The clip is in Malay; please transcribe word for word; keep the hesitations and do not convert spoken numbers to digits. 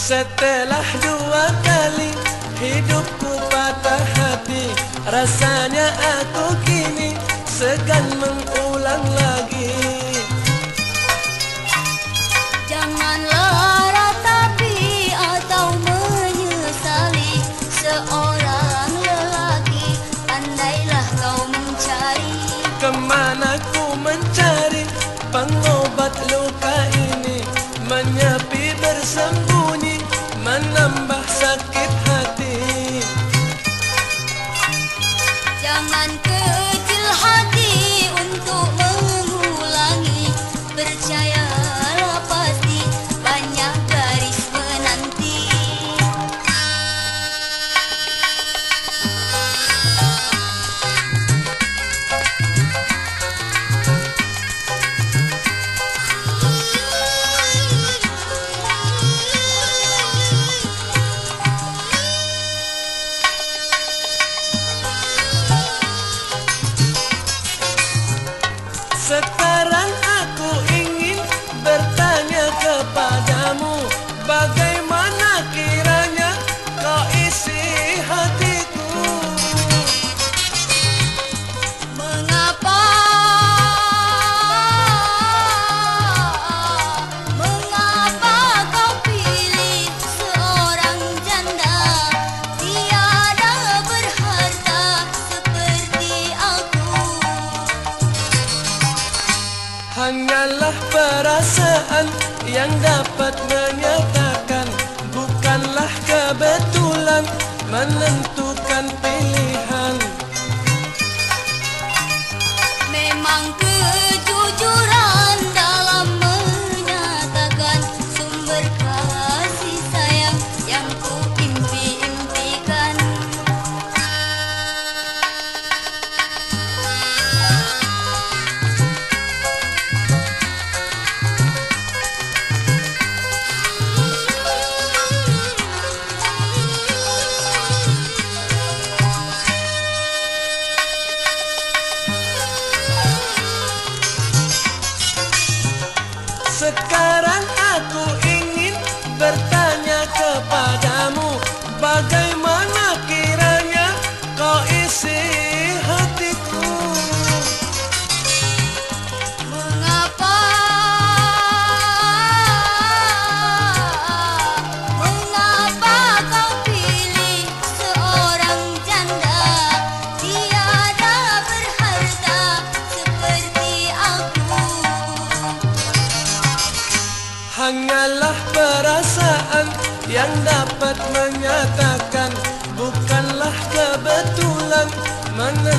Setelah dua kali hidupku patah hati, rasanya aku kini segan mengulang lagi. Janganlah ratapi atau menyesali seorang lelaki, pandailah kau mencari. Kemana ku mencari pengobat luka ini, menyepi bersembunyi menambah sakit hati. Jangan kecil hati untuk mengulangi, percayalah pasti banyak garis menanti. Sekarang aku ingin bertanya kepadamu, bagaimana kiranya kau isi hatiku? Mengapa, mengapa kau pilih seorang janda tiada berharta seperti aku? Hanyalah perasaan yang dapat menyatakan, bukanlah kebetulan menentukan pilihan. Memang kejujuran dalam menyatakan sumber kasih sayang yang ku impi-impikan. Sekarang aku ingin bertanya kepadamu, bagaimana kiranya kau isi hatiku? Mengapa, mengapa kau pilih seorang janda tiada berharta seperti aku? Hanyalah perasaan yang dapat menyatakan, bukanlah kebetulan menentukan